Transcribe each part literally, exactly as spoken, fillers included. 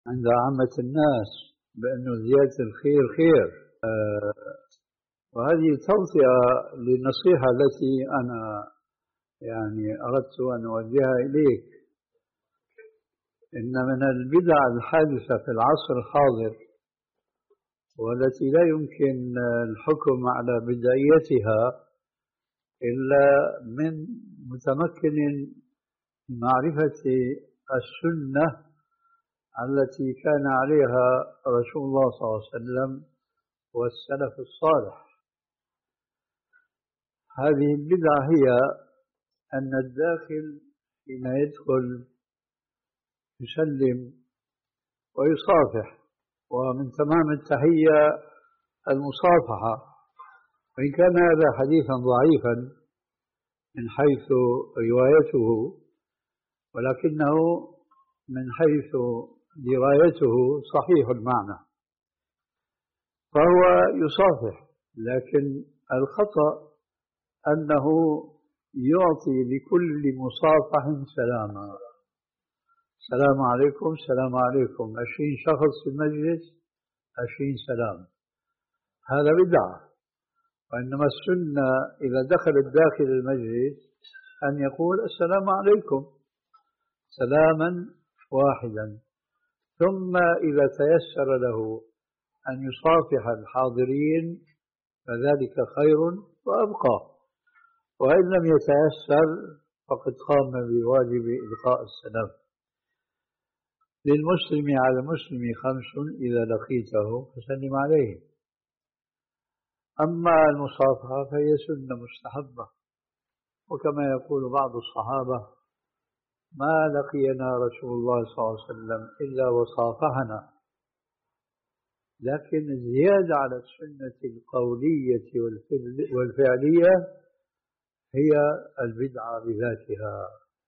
عند عامة الناس بأنه زيادة الخير خير. آه وهذه توصية للنصيحة التي أنا يعني أردت أن أوجهها إليك. إن من البدع الحادثة في العصر الحاضر والتي لا يمكن الحكم على بدعيتها إلا من متمكن من معرفة السنة التي كان عليها رسول الله صلى الله عليه وسلم والسلف الصالح. هذه البدعة هي أن الداخل حين يدخل يسلم ويصافح، ومن تمام التحية المصافحة، وإن كان هذا حديثا ضعيفا من حيث روايته، ولكنه من حيث درايته صحيح المعنى، فهو يصافح. لكن الخطأ أنه يعطي لكل مصافح سلاما، السلام عليكم السلام عليكم، عشرين شخص في المجلس عشرين سلام، هذا بدعة. وإنما السنة إذا دخل الداخل المجلس أن يقول السلام عليكم سلاما واحدا، ثم إذا تيسر له أن يصافح الحاضرين فذلك خير وأبقى، وإن لم يتيسر فقد قام بواجب إلقاء السلام. للمسلم على المسلم خمس إذا لقيته فسلم عليه. أما المصافحة فهي سنة مستحبة، وكما يقول بعض الصحابة ما لقينا رسول الله صلى الله عليه وسلم إلا وصافحنا. لكن الزيادة على السنة القولية والفعلية هي البدعة بذاتها.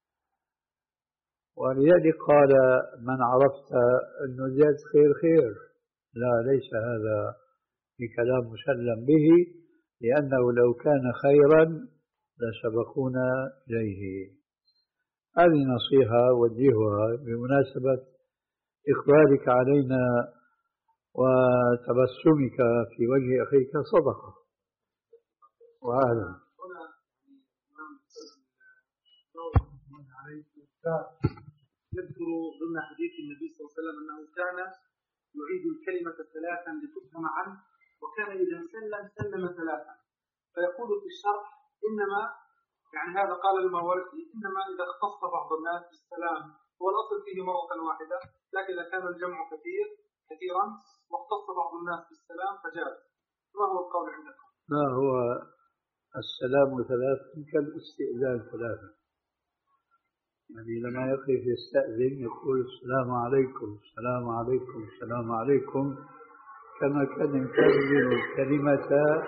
ولذلك قال من عرفت أنه زيادة خير خير، لا، ليس هذا بكلام مسلم به، لأنه لو كان خيرا لسبقونا إليه. هذه نصيحة أوجهها بمناسبة إقبالك علينا وتبسمك في وجه أخيك صدقة. وأهلا. يذكر ضمن حديث النبي صلى الله عليه وسلم أنه كان يعيد الكلمة ثلاثا لتفهم عنه، وكان إذا سلم سلم ثلاثا. فيقول في الشرح إنما يعني هذا قال الماوردي إنما إذا اختص بعض الناس بالسلام هو الأصل فيه مرة واحدة، لكن إذا كان الجمع كثير كثيرا واختص بعض الناس بالسلام فجاز. ما هو القول عندكم؟ ما هو السلام ثلاث كالاستئذان ثلاثة، يعني لما يقف يستأذن يقول السلام عليكم السلام عليكم السلام عليكم، كما كان يكرر الكلمة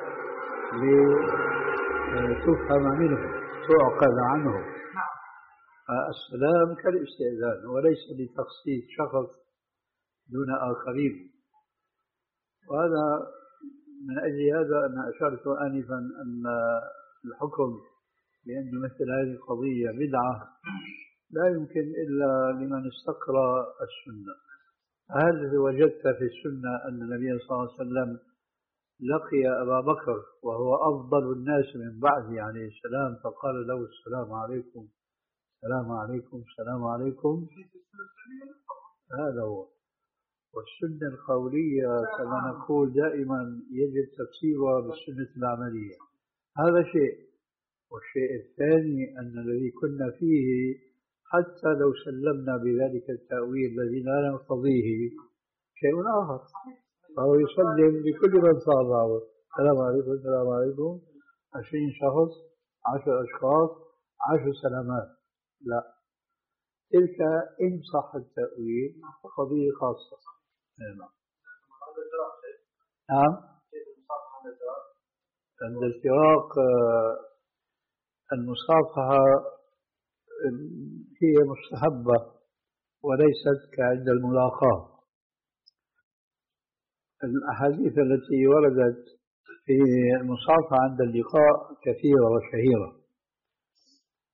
لتفهم منه تعقل عنه. السلام كالاستئذان وليس لتخصيص شخص دون آخرين. وهذا من أجل هذا أنا أشرت آنفا أن الحكم بأن مثل هذه القضية بدعة لا يمكن إلا لمن استقرأ السنة. هل وجدت في السنة أن النبي صلى الله عليه وسلم لقي أبا بكر وهو أفضل الناس من بعده عليه السلام فقال له السلام عليكم السلام عليكم السلام عليكم؟ هذا هو. والسنة القولية كما نقول دائما يجب تفسيرها بالسنة العملية، هذا شيء. والشيء الثاني أن الذي كنا فيه حتى لو سلمنا بذلك التأويل الذي لا نقتضيه شيء آخر، فهو يسلم بكل من صار السلام عليكم السلام عليكم عشرين شخص عشر أشخاص عشر سلامات، لا، تلك إن صح التأويل قضية خاصة. نعم. نعم. عند الفراق المصافحة هي مستحبة وليست كعند الملاقاة. الأحاديث التي وردت في المصافحة عند اللقاء كثيرة وشهيرة،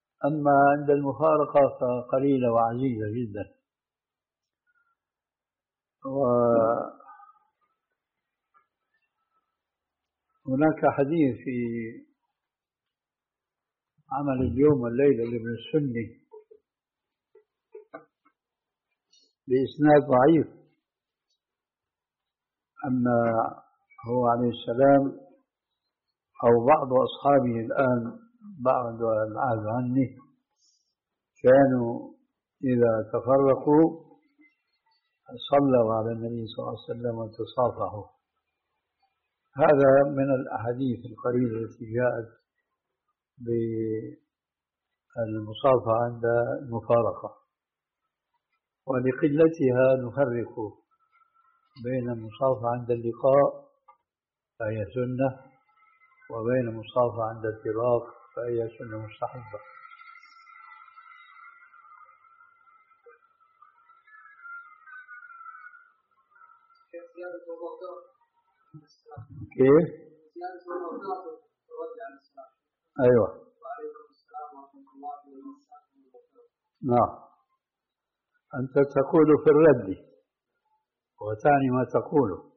أما عند المفارقة فقليلة وعزيزة جدا. وهناك حديث في عمل اليوم والليلة لابن السني بإسناد ضعيف أن هو عليه السلام أو بعض أصحابه الآن بعد العهد عني كانوا إذا تفرقوا صلوا على النبي صلى الله عليه وسلم وتصافحوا. هذا من الأحاديث القليلة التي جاءت بالمصافحة عند المفارقة، ولقلتها نفرق بين المصافحة عند اللقاء فهي سنة، وبين المصافحة عند الفراق فهي سنة مستحبة. كيف؟ أيوة. نعم. أنت تقول في الرد وتعني ما تقوله.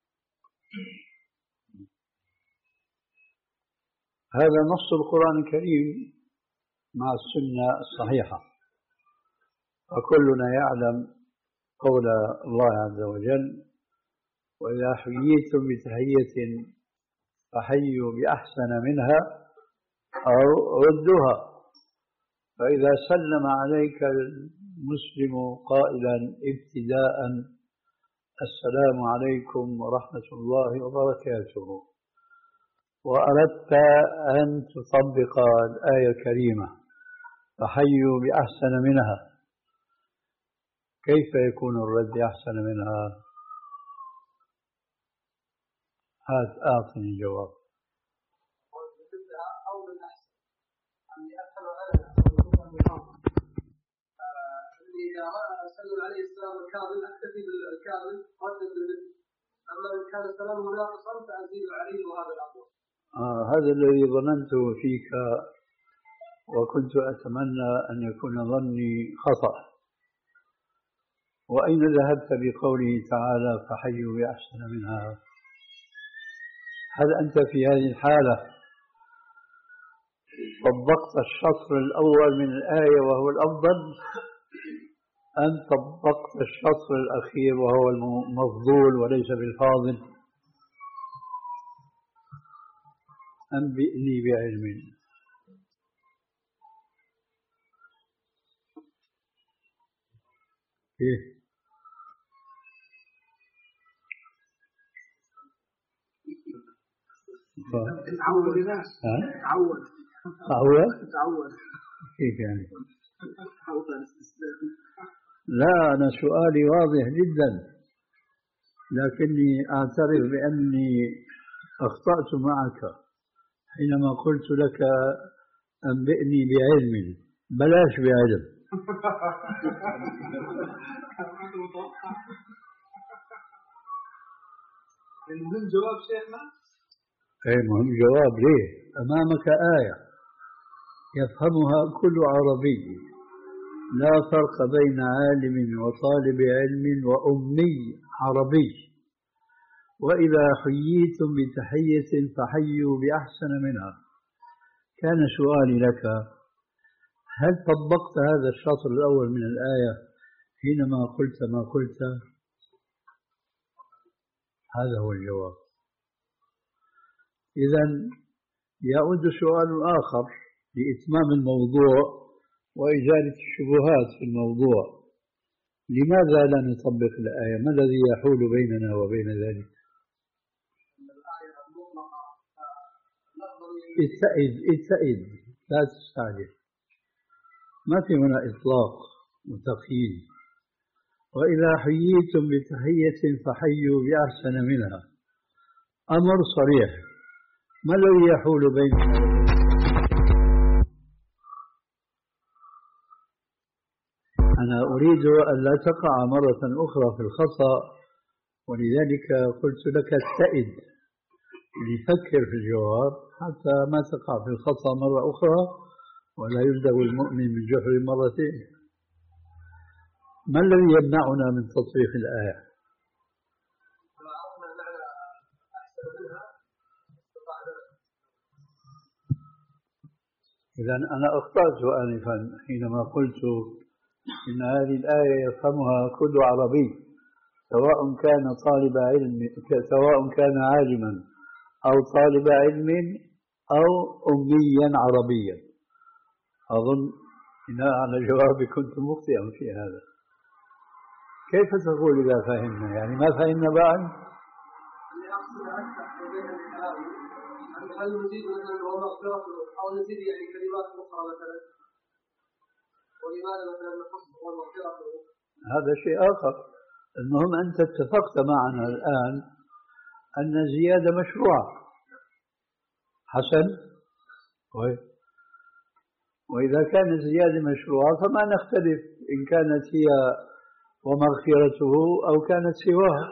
هذا نص القرآن الكريم مع السنة الصحيحة، وكلنا يعلم قول الله عز وجل: وإذا حييتم بتحية فحيوا بأحسن منها أو ردوها. فإذا سلم عليك المسلم قائلا ابتداء السلام عليكم ورحمة الله وبركاته، وأردت أن تطبق الآية الكريمة فحيوا بأحسن منها، كيف يكون الرد أحسن منها؟ هات أعطني جواب. إذا سلم عليه السلام الكاظم أكتفي بالكاظم ردد بالمثل، أما إن كان سلامه ناقصا فأزيد عليه وهذا الأفضل. آه هذا الذي ظننته فيك، وكنت أتمنى أن يكون ظني خطأ. وأين ذهبت بقوله تعالى فحيوا بأحسن منها؟ هل أنت في هذه الحالة طبقت الشطر الأول من الآية وهو الأفضل، أم طبقت الشطر الأخير وهو المفضول وليس بالفاضل؟ أنبئني بعلم. كيف؟ تعود الناس. تعود. تعود. تعود. كيف يعني؟ لا، أنا سؤالي واضح جدا، لكني أعترف بأني أخطأت معك حينما قلت لك أنبئني بعلم، بلاش بعلم. المهم جواب شيخنا. أي مهم جواب. ليه؟ أمامك آية يفهمها كل عربي، لا فرق بين عالم وطالب علم وأمي عربي. وإذا حييتم بتحية فحيوا بأحسن منها. كان سؤالي لك: هل طبقت هذا الشطر الأول من الآية حينما قلت ما قلت؟ هذا هو الجواب. إذن يعود سؤال آخر لإتمام الموضوع وإزالة الشبهات في الموضوع: لماذا لا نطبق الآية؟ ما الذي يحول بيننا وبين ذلك؟ اتئذ اتئذ لا تستعجل، ما في هنا إطلاق وتقييد. وإذا حييتم بتحية فحيوا بأحسن منها، أمر صريح، ما الذي يحول بيننا؟ أنا أريد أن لا تقع مرة أخرى في الخطأ، ولذلك قلت لك اتئذ لفكر في الجواب حتى ما تقع في الخطأ مرة أخرى، ولا يلدغ المؤمن من جحر مرتين. ما الذي يمنعنا من تطبيق الآية؟ إذا أنا أخطأت آنفا حينما قلت إن هذه الآية يفهمها كل عربي، سواء كان طالب علم، سواء كان عالما أو طالب علم أو أميا عربيا. أظن بناء على جوابي كنت مخطئا في هذا. كيف تقول إذا فهمنا؟ يعني ما فهمنا بعد؟ هل نزيد مثلا ومغفرة أو نزيد يعني كلمات أخرى مثلا؟ ولماذا مثلا نخص ومغفرة؟ هذا شيء آخر. المهم أنت اتفقت معنا الآن أن الزيادة مشروعة. حسن. وإذا كانت الزيادة مشروعة فما نختلف إن كانت هي ومغفرته أو كانت سواها.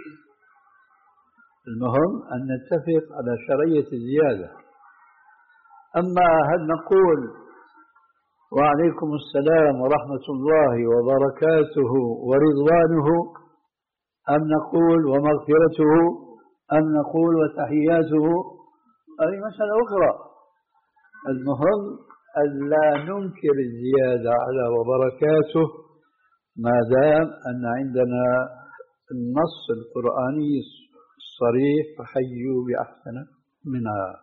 المهم أن نتفق على شرعية الزيادة. أما هل نقول وعليكم السلام ورحمة الله وبركاته ورضوانه، أم نقول ومغفرته، أم نقول وتحياته، هذه مسألة أخرى. المهم ألا ننكر الزيادة على وبركاته ما دام أن عندنا النص القرآني الصريح فحيوا بأحسن منها.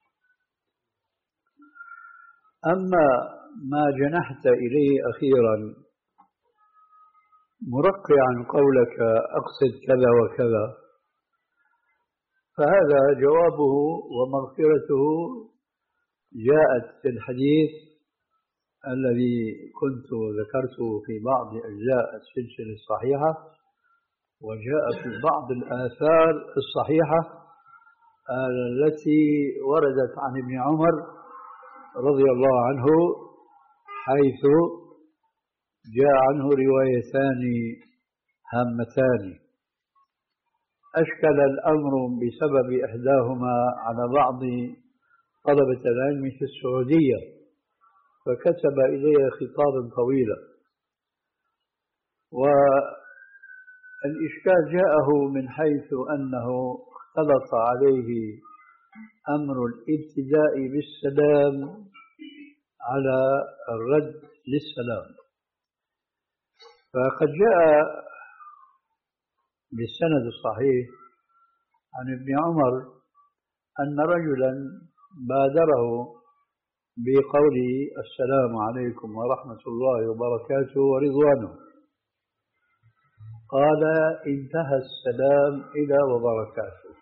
أما ما جنحت إليه أخيرا مرقعا قولك أقصد كذا وكذا، فهذا جوابه ومغفرته جاءت في الحديث الذي كنت ذكرته في بعض أجزاء السلسلة الصحيحة، وجاء في بعض الآثار الصحيحة التي وردت عن ابن عمر رضي الله عنه، حيث جاء عنه روايتان هامتان أشكل الأمر بسبب إحداهما على بعض طلبة العلم في السعودية، فكتب إلي خطابا طويلا. والإشكال جاءه من حيث أنه اختلط عليه أمر الابتداء بالسلام على الرد للسلام. فقد جاء بالسند الصحيح عن ابن عمر أن رجلا بادره بقوله السلام عليكم ورحمة الله وبركاته ورضوانه، قال انتهى السلام إلى وبركاته،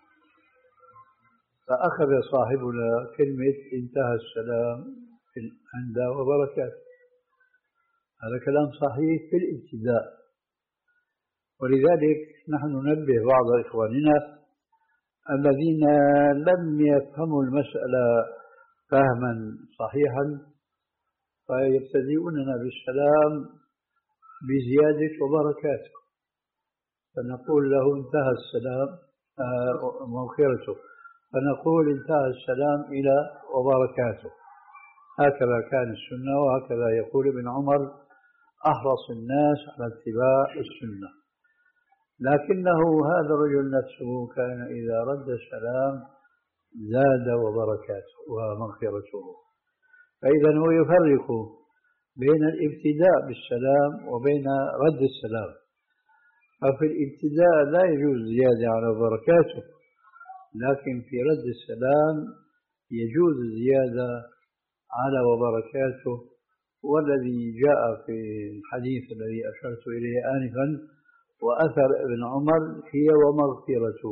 فأخذ صاحبنا كلمة انتهى السلام عند وبركاته. هذا كلام صحيح في الابتداء، ولذلك نحن ننبه بعض إخواننا الذين لم يفهموا المسألة فهما صحيحا فيبتدئوننا بالسلام بزيادة وبركاته، فنقول له انتهى السلام مغفرته، فنقول انتهى السلام إلى وبركاته. هكذا كان السنة، وهكذا يقول ابن عمر أحرص الناس على اتباع السنة. لكنه هذا الرجل نفسه كان إذا رد السلام زاد وبركاته ومغفرته. فإذا هو يفرق بين الابتداء بالسلام وبين رد السلام. ففي الابتداء لا يجوز زيادة على بركاته، لكن في رد السلام يجوز زيادة على وبركاته. والذي جاء في الحديث الذي أشرت إليه آنفا وأثر ابن عمر هي ومغفرته.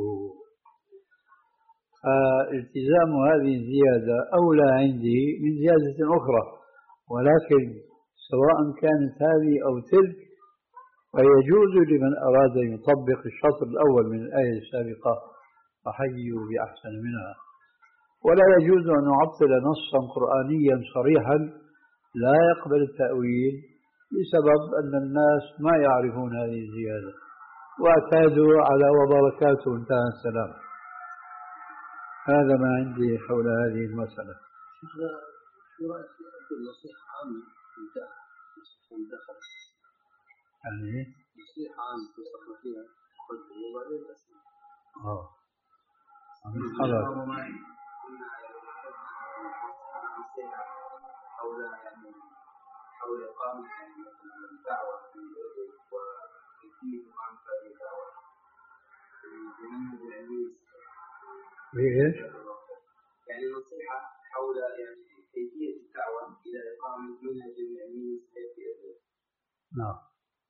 فالتزام هذه الزيادة أولى عندي من زيادة أخرى، ولكن سواء كانت هذه أو تلك فيجوز لمن أراد أن يطبق الشطر الأول من الآية السابقة فحيوا بأحسن منها. ولا يجوز أن نعطل نصا قرآنيا صريحا لا يقبل التأويل بسبب أن الناس ما يعرفون هذه الزيادة واعتادوا على وبركاته انتهى السلام. هذا ما عندي حول هذه المسألة. شو رأيك في النصيحة عامة من دخل؟ يعني نصيحة عامة تصحنا فيها قلت وبعدين الأسئلة. آه خلاص. حول يعني حول إقامة الدعوة في وكيفية إقامة هذه الدعوة بمنهج علمي. بإيش؟ يعني نصيحة حول يعني كيفية الدعوة إلى إقامة منهج علمي سياسي. نعم.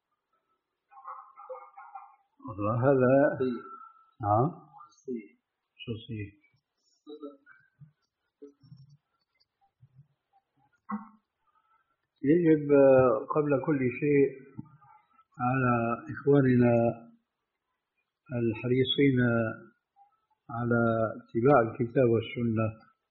والله هذا نعم خصوصي. يجب قبل كل شيء على إخواننا الحريصين على اتباع الكتاب والسنة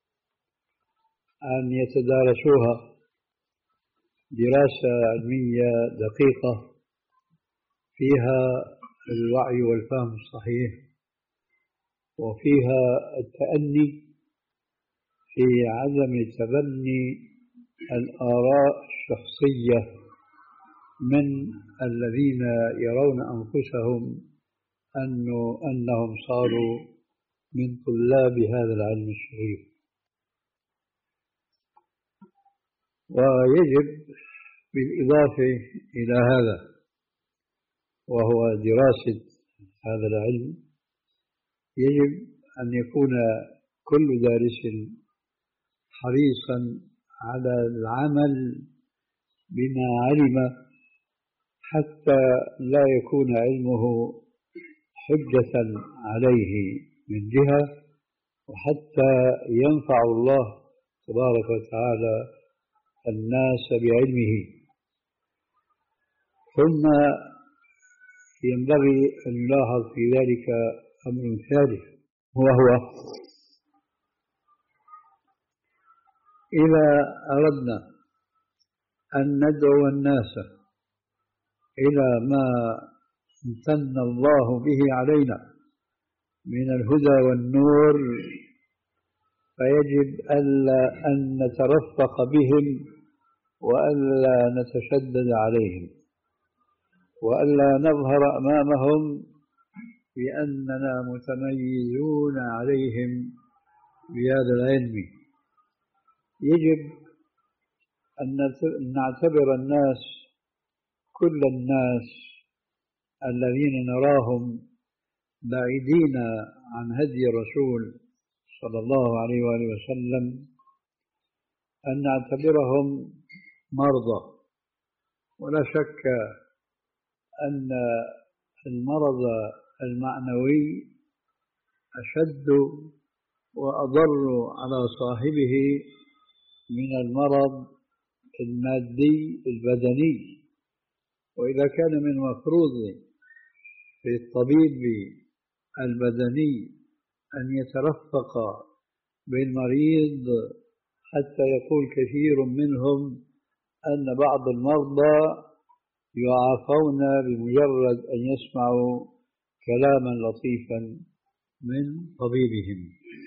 أن يتدارسوها دراسة علمية دقيقة فيها الوعي والفهم الصحيح، وفيها التأني في عدم تبني الآراء الشخصية من الذين يرون أنفسهم أنه أنهم صاروا من طلاب هذا العلم الشريف. ويجب بالإضافة إلى هذا وهو دراسة هذا العلم، يجب أن يكون كل دارس حريصا على العمل بما علم حتى لا يكون علمه حجة عليه من جهة، وحتى ينفع الله تبارك وتعالى الناس بعلمه. ثم ينبغي أن يلاحظ في ذلك أمر ثالث، وهو إذا أردنا أن ندعو الناس إلى ما امتن الله به علينا من الهدى والنور، فيجب ألا أن نترفق بهم وألا نتشدد عليهم، وألا نظهر أمامهم بأننا متميزون عليهم بهذا العلم. يجب أن نعتبر الناس كل الناس الذين نراهم بعيدين عن هدي الرسول صلى الله عليه وآله وسلم أن نعتبرهم مرضى. ولا شك أن المرض المعنوي أشد وأضر على صاحبه من المرض المادي البدني. وإذا كان من المفروض في الطبيب البدني أن يترفق بالمريض، حتى يقول كثير منهم أن بعض المرضى يعافون بمجرد أن يسمعوا كلاما لطيفا من طبيبهم،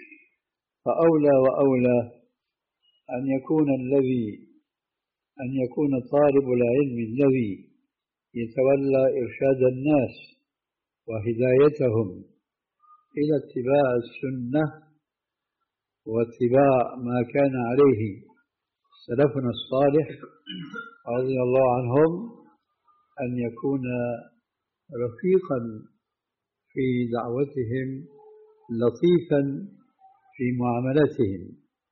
فأولى وأولى أن يكون الذي أن يكون طالب العلم الذي يتولى إرشاد الناس وهدايتهم إلى اتباع السنة واتباع ما كان عليه سلفنا الصالح رضي الله عنهم، أن يكون رفيقا في دعوتهم لطيفا في معاملتهم.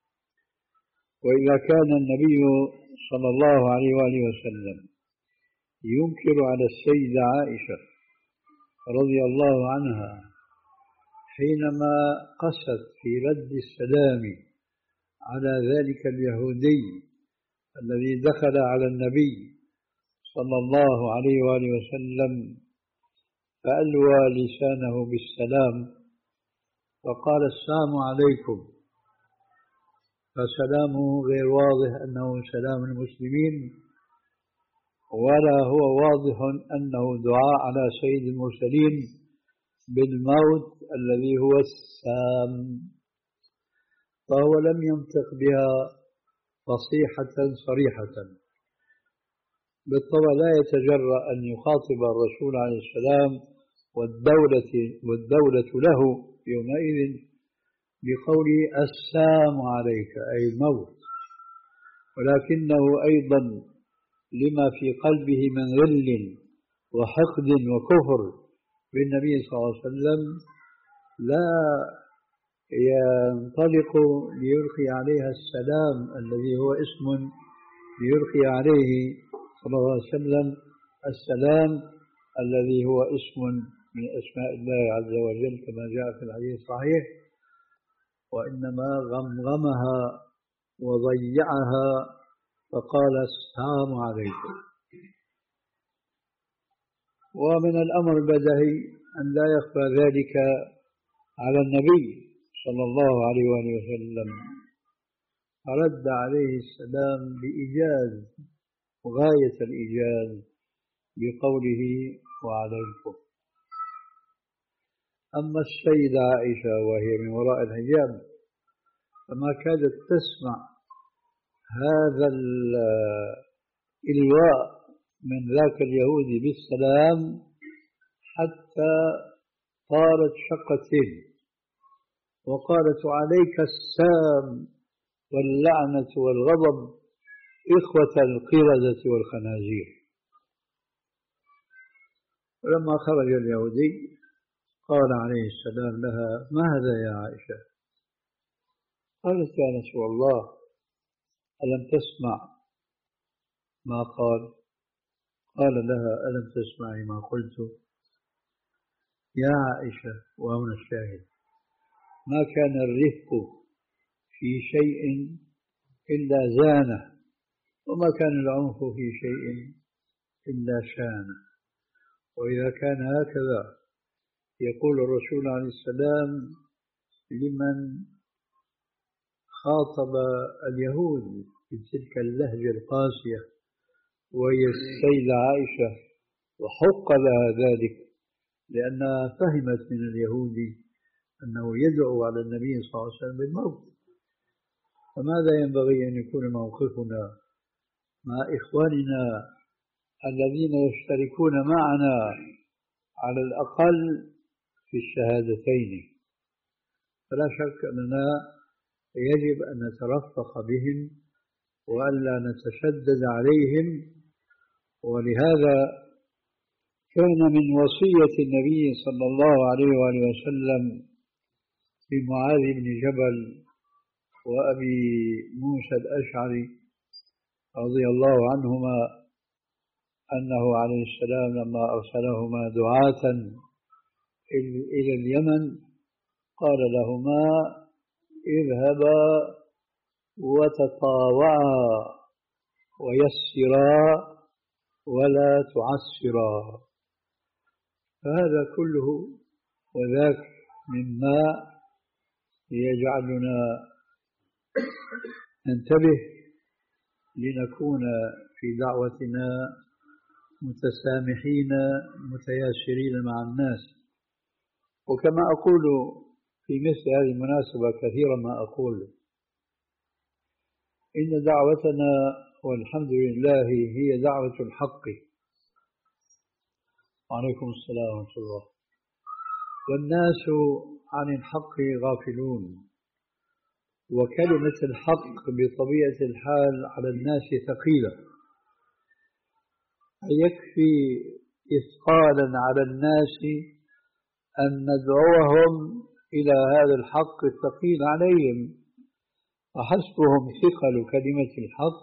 وإذا كان النبي صلى الله عليه وآله وسلم ينكر على السيدة عائشة رضي الله عنها حينما قست في رد السلام على ذلك اليهودي الذي دخل على النبي صلى الله عليه وآله وسلم فألوى لسانه بالسلام فقال السلام عليكم، فسلامه غير واضح أنه سلام المسلمين، ولا هو واضح أنه دعاء على سيد المرسلين بالموت الذي هو السام، فهو لم ينطق بها فصيحة صريحة. بالطبع لا يتجرأ أن يخاطب الرسول عليه السلام والدولة, والدولة له يومئذ بقول السام عليك أي الموت، ولكنه أيضا لما في قلبه من غل وحقد وكفر بالنبي صلى الله عليه وسلم لا ينطلق ليلقي عليها السلام الذي هو اسم ليلقي عليه صلى الله عليه وسلم السلام الذي هو اسم من أسماء الله عز وجل كما جاء في الحديث الصحيح، وإنما غمغمها وضيعها فقال السلام عليكم. ومن الأمر البديهي أن لا يخفى ذلك على النبي صلى الله عليه وآله وسلم، رد عليه السلام بإيجاز غاية الإيجاز بقوله وعليكم. أما السيدة عائشة وهي من وراء الحجاب فما كادت تسمع هذا الإلواء من ذاك اليهودي بالسلام حتى طارت شقتين وقالت عليك السام واللعنة والغضب إخوة القردة والخنازير. ولما خرج اليهودي قال عليه السلام لها ما هذا يا عائشة؟ قالت يا رسول الله ألم تسمع ما قال؟ قال لها ألم تسمعي ما قلت؟ يا عائشة، وهنا الشاهد، ما كان الرفق في شيء إلا زانه، وما كان العنف في شيء إلا شانه. وإذا كان هكذا يقول الرسول عليه السلام لمن خاطب اليهود بتلك اللهجة القاسية وهي السيدة عائشة، وحق لها ذلك لأنها فهمت من اليهودي أنه يدعو على النبي صلى الله عليه وسلم بالموت. فماذا ينبغي أن يكون موقفنا مع إخواننا الذين يشتركون معنا على الأقل في الشهادتين؟ فلا شك أننا يجب أن نترفق بهم وألا نتشدد عليهم. ولهذا كان من وصية النبي صلى الله عليه وآله وسلم لمعاذ بن جبل وأبي موسى الأشعري رضي الله عنهما أنه عليه السلام لما أرسلهما دعاة إلى اليمن قال لهما اذهبا وتطاوعا ويسرا ولا تعسرا. فهذا كله وذاك مما يجعلنا ننتبه لنكون في دعوتنا متسامحين متياسرين مع الناس. وكما أقول في مثل هذه المناسبة كثيرا ما أقول إن دعوتنا والحمد لله هي دعوة الحق. وعليكم السلام ورحمة الله. والناس عن الحق غافلون، وكلمة الحق بطبيعة الحال على الناس ثقيلة. يكفي إثقالا على الناس أن ندعوهم إلى هذا الحق الثقيل عليهم، وحسبهم ثقل كلمة الحق.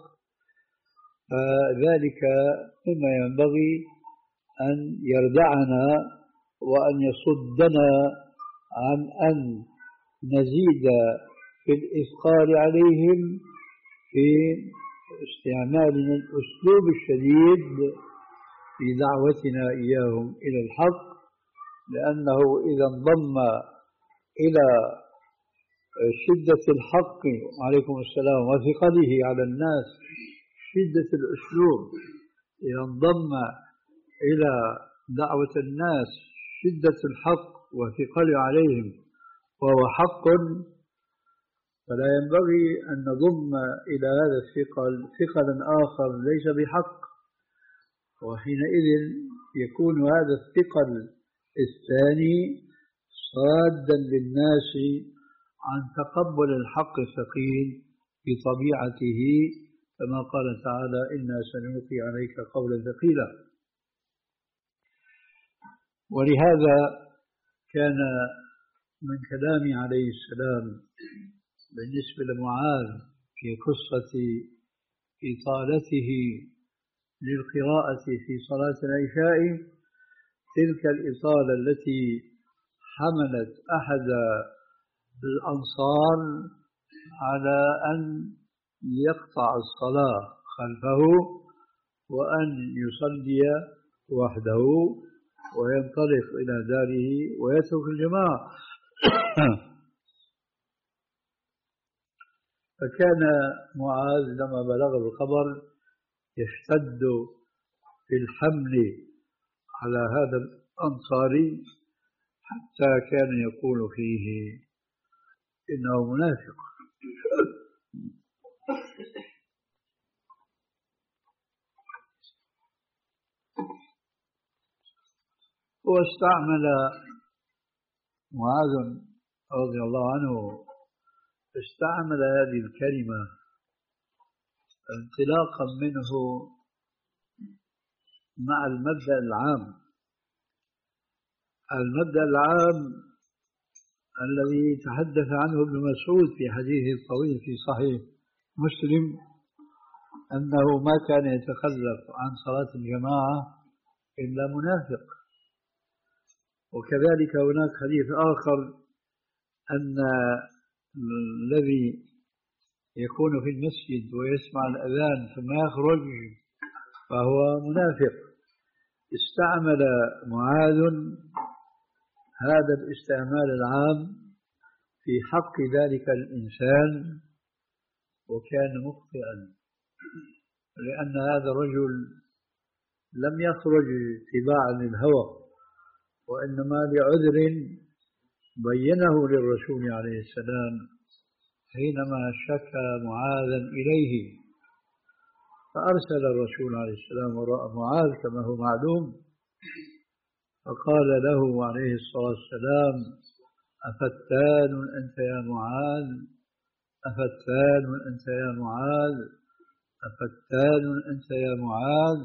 فذلك مما ينبغي أن يردعنا وأن يصدنا عن أن نزيد في الإثقال عليهم في استعمالنا الأسلوب الشديد في دعوتنا إياهم إلى الحق، لأنه إذا انضم إلى شدة الحق عليكم السلام وثقله على الناس شدة الأسلوب، إذا انضم إلى دعوة الناس شدة الحق وثقل عليهم وهو حق، فلا ينبغي أن نضم إلى هذا الثقل ثقلا آخر ليس بحق، وحينئذ يكون هذا الثقل الثاني صادا للناس عن تقبل الحق الثقيل بطبيعته كما قال تعالى إنا سنلقي عليك قولا ثقيلا. ولهذا كان من كلام عليه السلام بالنسبة لمعاذ في قصة إطالته للقراءة في صلاة العشاء تلك الإطالة التي حملت أحد الأنصار على أن يقطع الصلاة خلفه وأن يصلي وحده وينطلق إلى داره ويترك الجماعة. فكان معاذ لما بلغ الخبر يشتد في الحمل على هذا الأنصاري حتى كان يقول فيه إنه منافق. واستعمل معاذ رضي الله عنه استعمل هذه الكلمة انطلاقا منه مع المبدأ العام المبدأ العام الذي تحدث عنه ابن مسعود في حديثه الطويل في صحيح مسلم أنه ما كان يتخلف عن صلاة الجماعة إلا منافق. وكذلك هناك حديث آخر أن الذي يكون في المسجد ويسمع الأذان ثم يخرج فهو منافق. استعمل معاذ هذا الاستعمال العام في حق ذلك الإنسان وكان مخطئا، لأن هذا الرجل لم يخرج اتباعا للهوى وإنما لعذر بينه للرسول عليه السلام حينما شكى معاذا إليه، فأرسل الرسول عليه السلام وراء معاذ كما هو معلوم فقال له عليه الصلاة والسلام أفتان أنت يا معاذ أفتان أنت يا معاذ أفتان أنت يا معاذ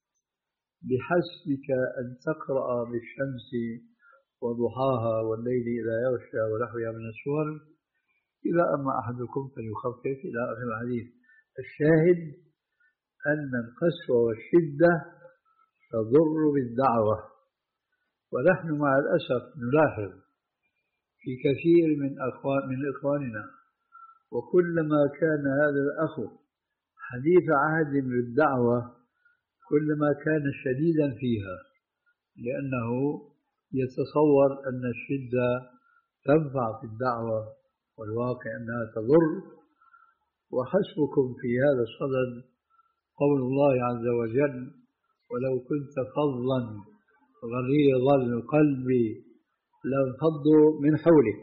بحسبك أن تقرأ بالشمس وضحاها والليل إذا يغشى ونحوها من السور إذا أما أحدكم فليخفف إلى آخر الحديث. الشاهد أن القسوة والشدة تضر بالدعوة، ونحن مع الأسف نلاحظ في كثير من أخوان من إخواننا وكلما كان هذا الأخ حديث عهد بالدعوة كلما كان شديدا فيها، لأنه يتصور أن الشدة تنفع في الدعوة والواقع أنها تضر. وحسبكم في هذا الصدد قول الله عز وجل ولو كنت فظا غليظ القلب لانفضوا من حولك.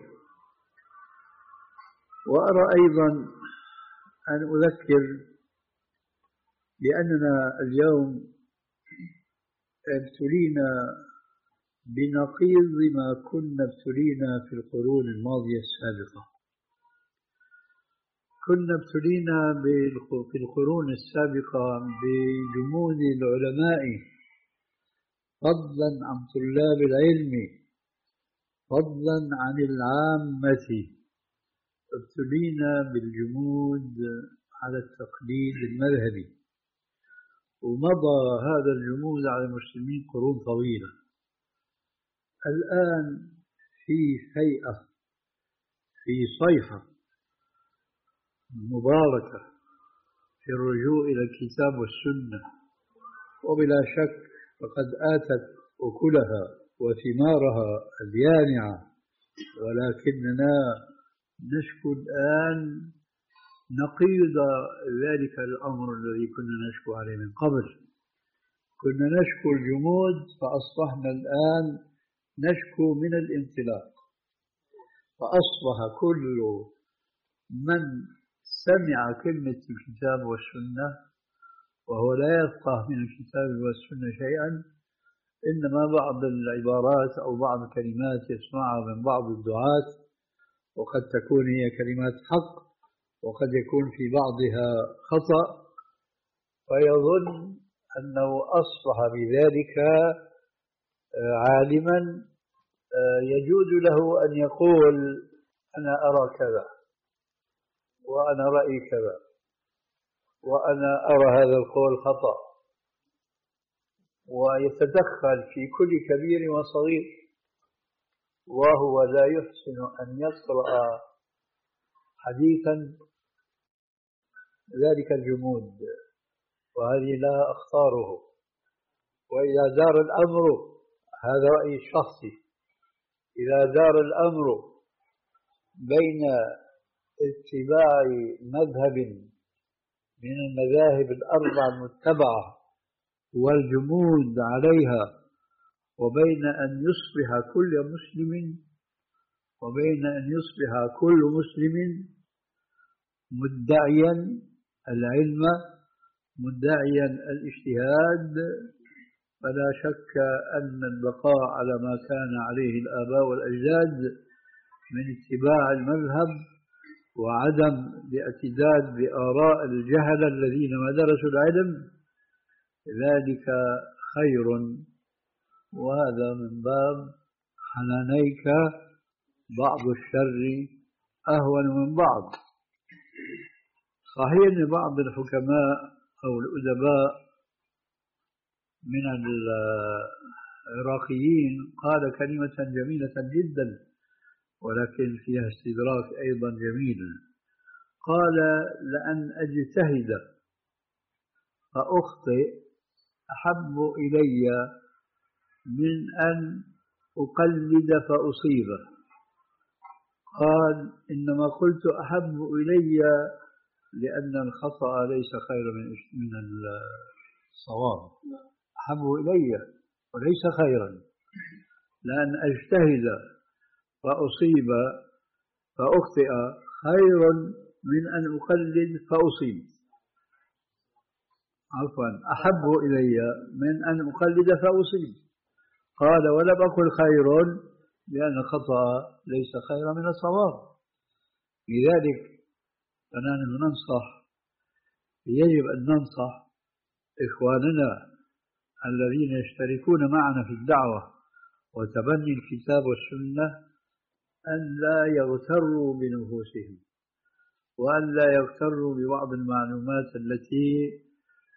وأرى أيضا أن أذكر بأننا اليوم ابتلينا بنقيض ما كنا ابتلينا في القرون الماضية السابقة. كنا ابتلينا في القرون السابقة بجمود العلماء فضلا عن طلاب العلم فضلا عن العامة، ابتلينا بالجمود على التقليد المذهبي، ومضى هذا الجمود على المسلمين قرون طويلة. الآن في هيئة في صيحة مباركة في الرجوع إلى الكتاب والسنة، وبلا شك فقد آتت أكلها وثمارها اليانعة، ولكننا نشكو الآن نقيض ذلك الأمر الذي كنا نشكو عليه من قبل. كنا نشكو الجمود فأصبحنا الآن نشكو من الانطلاق، فأصبح كل من سمع كلمة الكتاب والسنة وهو لا يفقه من الكتاب والسنة شيئا، إنما بعض العبارات أو بعض الكلمات يسمعها من بعض الدعاة، وقد تكون هي كلمات حق وقد يكون في بعضها خطأ، فيظن أنه أصبح بذلك عالما يجوز له أن يقول أنا أرى كذا وأنا رأيي كذا وأنا أرى هذا القول خطأ، ويتدخل في كل كبير وصغير، وهو لا يحسن أن يقرأ حديثا ذلك الجمود، وهذه لا أختاره. وإذا دار الأمر، هذا رأيي الشخصي، إذا دار الأمر بين اتباع مذهب من المذاهب الأربع المتبعة والجمود عليها، وبين أن يصبح كل مسلم وبين أن يصبح كل مسلم مدعيا العلم مدعيا الاجتهاد، فلا شك أن البقاء على ما كان عليه الآباء والأجداد من اتباع المذهب وعدم الاعتداد بآراء الجهل الذين ما درسوا العلم ذلك خير، وهذا من باب حنانيك بعض الشر أهون من بعض. صحيح أن بعض الحكماء أو الأدباء من العراقيين قال كلمة جميلة جدا ولكن فيها استدراك أيضا جميل، قال لأن أجتهد فأخطئ أحب إلي من أن أقلد فأصيب. قال إنما قلت أحب إلي لأن الخطأ ليس خير من الصواب، أحب إلي وليس خيرا، لأن أجتهد فأصيب فأخطئ خير من أن أقلد فأصيب، عفوا أحب إلي من أن أقلد فأصيب. قال ولم أقل خير لأن الخطأ ليس خير من الصواب. لذلك فنحن ننصح، يجب أن ننصح إخواننا الذين يشتركون معنا في الدعوة وتبني الكتاب والسنة أن لا يغتروا بنفوسهم، وأن لا يغتروا ببعض المعلومات التي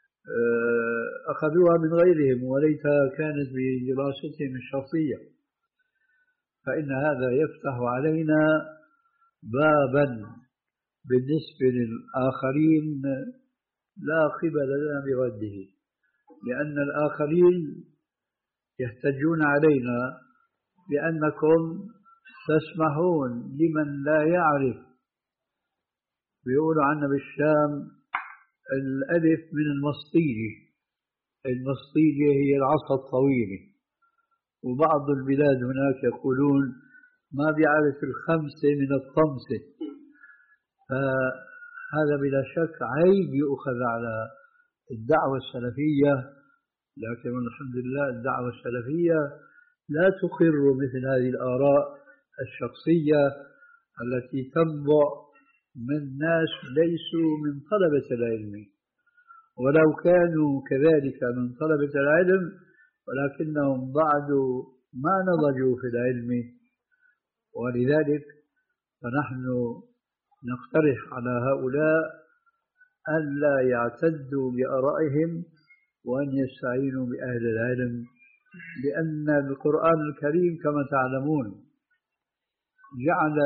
أخذوها من غيرهم وليتها كانت بدراستهم الشخصية، فإن هذا يفتح علينا بابا بالنسبة للآخرين لا قبل لنا برده، لأن الآخرين يحتجون علينا بأنكم تسمحون لمن لا يعرف، بيقولوا عنا بالشام الألف من المسطيلي، المسطيلي هي العصا الطويلة، وبعض البلاد هناك يقولون ما بيعرف الخمسة من الطمسة، فهذا بلا شك عيب يؤخذ على الدعوة السلفية. لكن الحمد لله الدعوة السلفية لا تقر مثل هذه الآراء الشخصية التي تنبع من ناس ليسوا من طلبة العلم، ولو كانوا كذلك من طلبة العلم ولكنهم بعد ما نضجوا في العلم. ولذلك فنحن نقترح على هؤلاء أن لا يعتدوا بآرائهم وأن يستعينوا بأهل العلم، لأن القرآن الكريم كما تعلمون جعل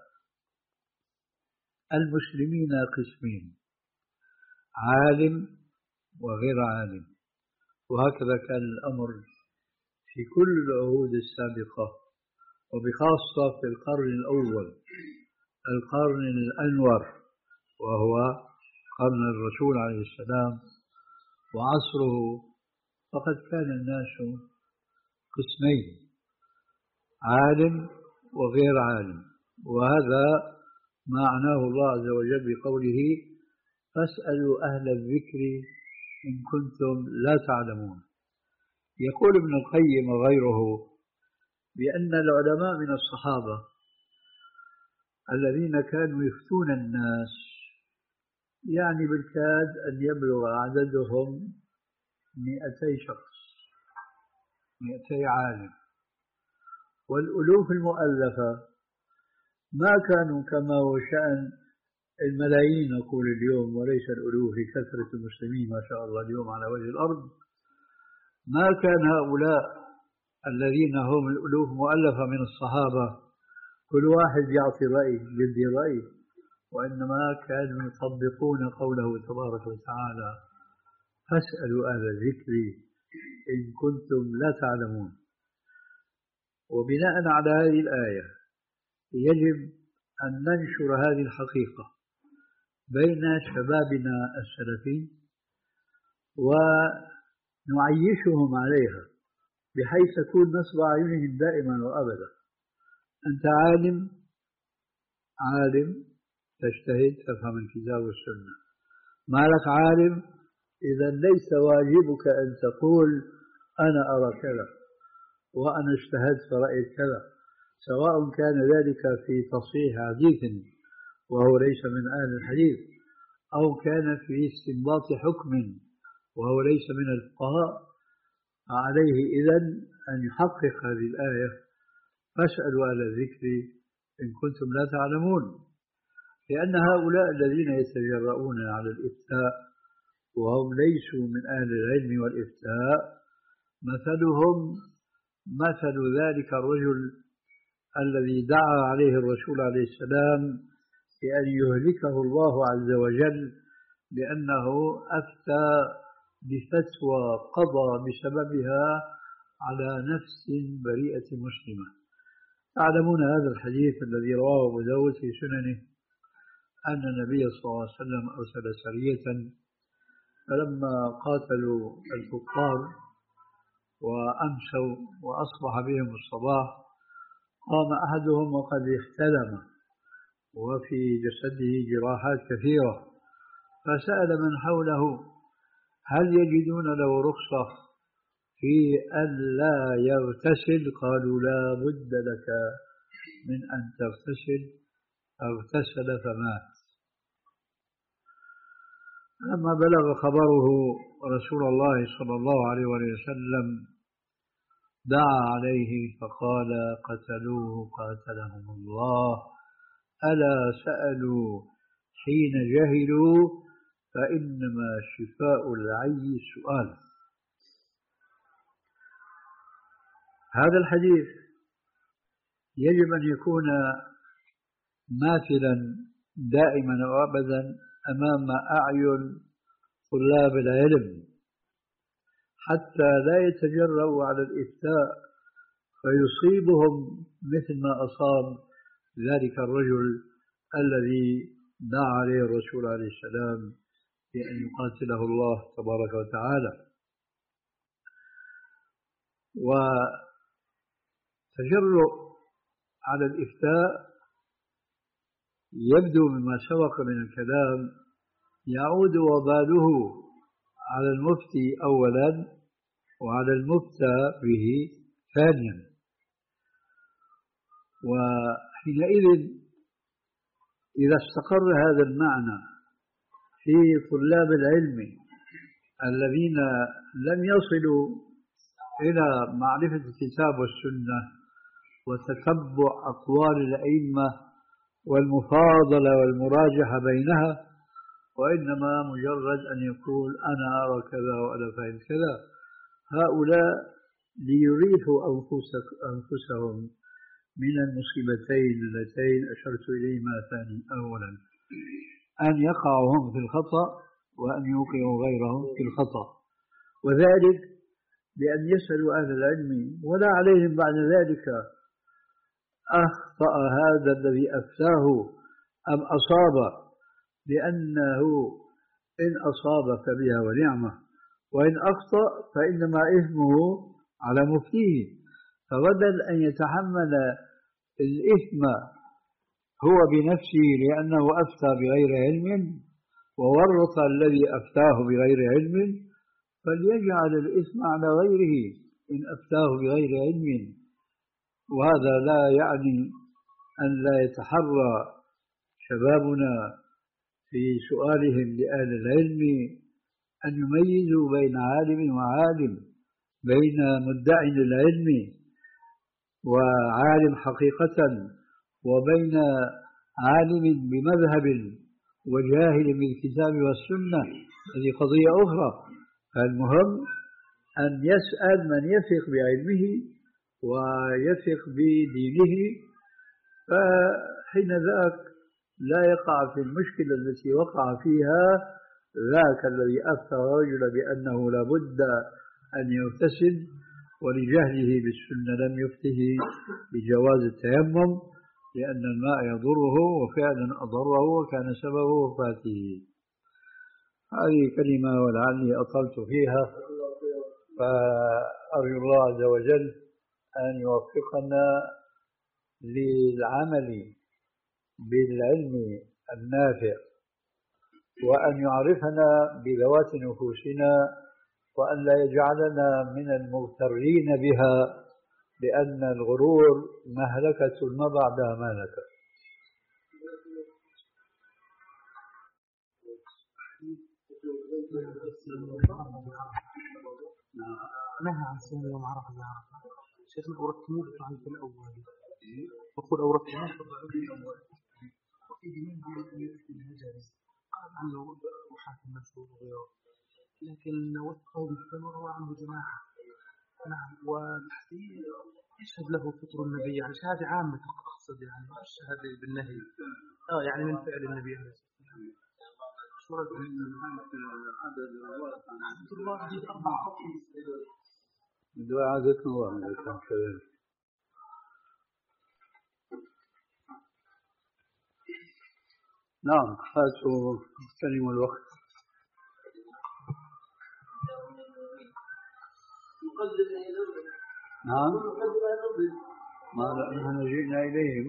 المسلمين قسمين، عالم وغير عالم، وهكذا كان الأمر في كل العهود السابقة، وبخاصة في القرن الأول القرن الأنور وهو قرن الرسول عليه السلام وعصره، فقد كان الناس قسمين، عالم وغير عالم. وهذا ما معناه الله عز وجل بقوله فاسألوا أهل الذكر إن كنتم لا تعلمون. يقول ابن القيم وغيره بأن العلماء من الصحابة الذين كانوا يفتون الناس يعني بالكاد أن يبلغ عددهم مئتي شخص، مئتي عالم. والألوف المؤلفة ما كانوا كما هو شأن الملايين نقول اليوم، وليس الألوف لكثرة المسلمين ما شاء الله اليوم على وجه الأرض. ما كان هؤلاء الذين هم الألوف مؤلفة من الصحابة كل واحد يعطي رأي يدي رأي، وإنما كانوا يطبقون قوله تبارك وتعالى: فاسألوا أهل الذكر إن كنتم لا تعلمون. وبناء على هذه الآية يجب أن ننشر هذه الحقيقة بين شبابنا السلفي ونعيشهم عليها، بحيث تكون نصب أعينهم دائما وأبدا. أنت عالم عالم تجتهد تفهم الكتاب والسنة، ما لك عالم إذا ليس واجبك أن تقول أنا أرى كذا وأنا اجتهدت فرأيت كذا، سواء كان ذلك في تصحيح حديث وهو ليس من أهل الحديث، أو كان في استنباط حكم وهو ليس من الفقهاء. عليه إذن أن يحقق هذه الآية: فاسألوا أهل الذكر إن كنتم لا تعلمون. لأن هؤلاء الذين يتجرؤون على الإفتاء وهم ليسوا من أهل العلم والإفتاء مثلهم مثل ذلك الرجل الذي دعا عليه الرسول عليه السلام بأن يهلكه الله عز وجل لأنه أفتى بفتوى قضى بسببها على نفس بريئة مسلمة. تعلمون هذا الحديث الذي رواه أبو داود في سننه أن النبي صلى الله عليه وسلم أرسل سرية، فلما قاتلوا الكفار وأمسوا وأصبح بهم الصباح قام أحدهم وقد احتلم وفي جسده جراحات كثيرة، فسأل من حوله: هل يجدون له رخصة في أن لا يغتسل؟ قالوا: لا بد لك من أن تغتسل. اغتسل فمات. لما بلغ خبره رسول الله صلى الله عليه وسلم دعا عليه فقال: قتلوه قاتلهم الله، ألا سألوا حين جهلوا فإنما شفاء العي السؤال. هذا الحديث يجب أن يكون ماثلا دائما وأبدا أمام أعين طلاب العلم، حتى لا يتجرؤوا على الإفتاء فيصيبهم مثل ما أصاب ذلك الرجل الذي دعا عليه الرسول عليه السلام بأن يقاتله الله تبارك وتعالى. وتجرؤ على الإفتاء يبدو مما سبق من الكلام يعود وباله على المفتي أولا وعلى المفتى به ثانيا. وحينئذ إذا استقر هذا المعنى في طلاب العلم الذين لم يصلوا إلى معرفة الكتاب والسنة وتتبع أقوال الأئمة والمفاضلة والمراجحة بينها، وإنما مجرد أن يقول أنا أرى كذا وأنا فاهم كذا، هؤلاء ليريحوا أنفسهم من المصيبتين اللتين أشرت إليهما ثاني أولا: أن يقعوا هم في الخطأ وأن يوقعوا غيرهم في الخطأ، وذلك بأن يسألوا أهل العلم ولا عليهم بعد ذلك أخطأ هذا الذي أفتاه أم أصاب، لأنه إن أصاب فبها ونعمة، وإن أخطأ فإنما إثمه على مفتيه. فبدل أن يتحمل الإثم هو بنفسه لأنه أفتى بغير علم وورط الذي أفتاه بغير علم، فليجعل الإثم على غيره إن أفتاه بغير علم. وهذا لا يعني أن لا يتحرى شبابنا في سؤالهم لأهل العلم أن يميزوا بين عالم وعالم، بين مدعي للعلم وعالم حقيقة، وبين عالم بمذهب وجاهل بالكتاب والسنة، هذه قضية أخرى. المهم أن يسأل من يثق بعلمه ويثق بدينه، فحين ذاك لا يقع في المشكلة التي وقع فيها ذاك الذي أفتى الرجل بأنه لابد أن يغتسل ولجهله بالسنة لم يفته بجواز التيمم لأن الماء يضره، وفعلا أضره وكان سبب وفاته. هذه كلمة ولعلي أطلت فيها، فأرجو الله عز وجل أن يوفقنا للعمل بالعلم النافع، وأن يعرفنا بذوات نفوسنا، وأن لا يجعلنا من المغترين بها، لأن الغرور مهلكة ما بعدها مهلكة. نهى عن صيام يوم عرفة بعرفة. شيخنا أورثتموه في في الأول، بقول أورثتموه في الأول، وفيه من يؤتي الهجري قال عنه وحاكم مشهور وغيره، لكن وثقه بالثمر وعنه جماعة. نعم، والحديث يشهد له فطر النبي، يعني شهادة عامة أقصد، يعني مش شهادة بالنهي، آه يعني من فعل النبي عليه الصلاة والسلام. سورة عدد الروايات عن عدد الروايات أربع قطعين دعاء عادتنا واحدة كذلك. نعم، هاتوا استلموا الوقت. نعم، ما نحن جئنا إليهم.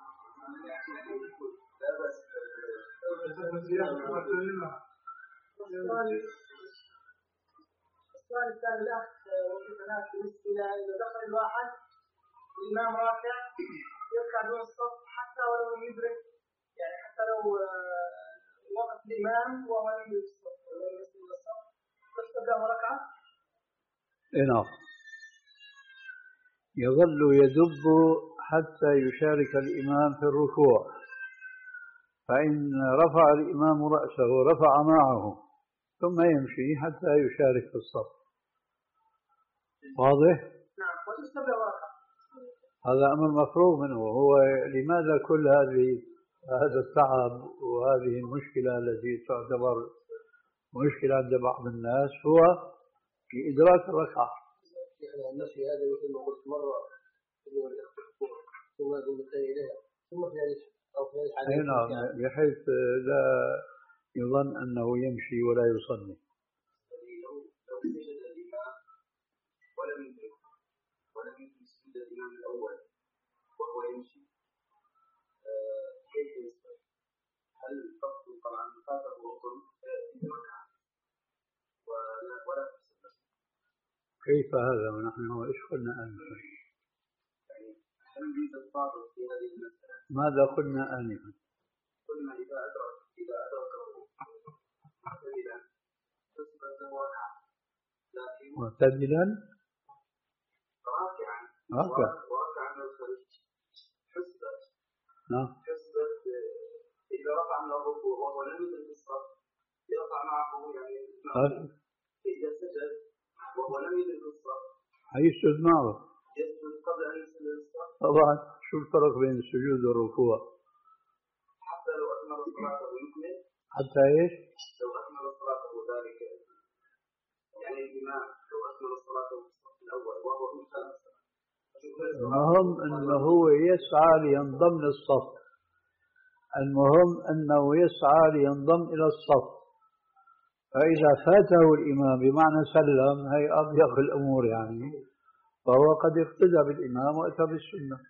السؤال الثاني الأخ وكيف هناك بالنسبة إذا دخل الواحد الإمام راكع يركع دون الصف حتى ولو يدرك، يعني حتى لو وقف الإمام وهو يدرك الصف ولو يدرك الصف تستبدأ ركعة؟ نعم، يظل يدب حتى يشارك الإمام في الركوع، فإن رفع الإمام رأسه رفع معه ثم يمشي حتى يشارك في الصف. واضح؟ نعم، وتستبدأ ركعة. هذا أمر مفروغ منه. هو لماذا كل هذه هذا التعب وهذه المشكلة التي تعتبر مشكلة عند بعض الناس؟ هو في إدراك الركعة. يعني المشي هذا مثل ما قلت مرة ثم يقوم إليها ثم في أو في الحديث، نعم، بحيث لا يظن أنه يمشي ولا يصلي. لو لو سجد الإمام ولم يدرك ولم يدرك سجود الإمام الأول وهو يمشي، كيف يصلي؟ هل تبطل طبعا فاته وصل في ركعة ولا ولا تسلم؟ كيف هذا ونحن ايش قلنا آنفا؟ يعني هل يوجد فاضل في هذه المسألة؟ ماذا قلنا آنفا؟ قلنا إذا أدرك إذا أدركه معتدلا تثبت له ركعة، لكن معتدلا راكعا راكع وركعا الخلف حسبت. نعم، حسبت إذا رفع من الركوع وهو لم يدرك الصف يرفع معه، يعني إذا سجد وهو لم يدرك الصف حيسجد معه. يسجد قبل أن يسجد الصف. طبعا شو الفرق بين السجود والركوع؟ حتى لو أكمل صلاته يكمل. حتى إيش؟ لو أكمل صلاته ذلك، يعني الإمام لو أكمل صلاته في الصف الأول وهو في الخامسة، المهم أنه هو يسعى لينضم للصف، المهم أنه يسعى لينضم إلى الصف. فإذا فاته الإمام بمعنى سلم، هي أضيق الأمور يعني، فهو قد اقتدى بالإمام وأتى بالسنة.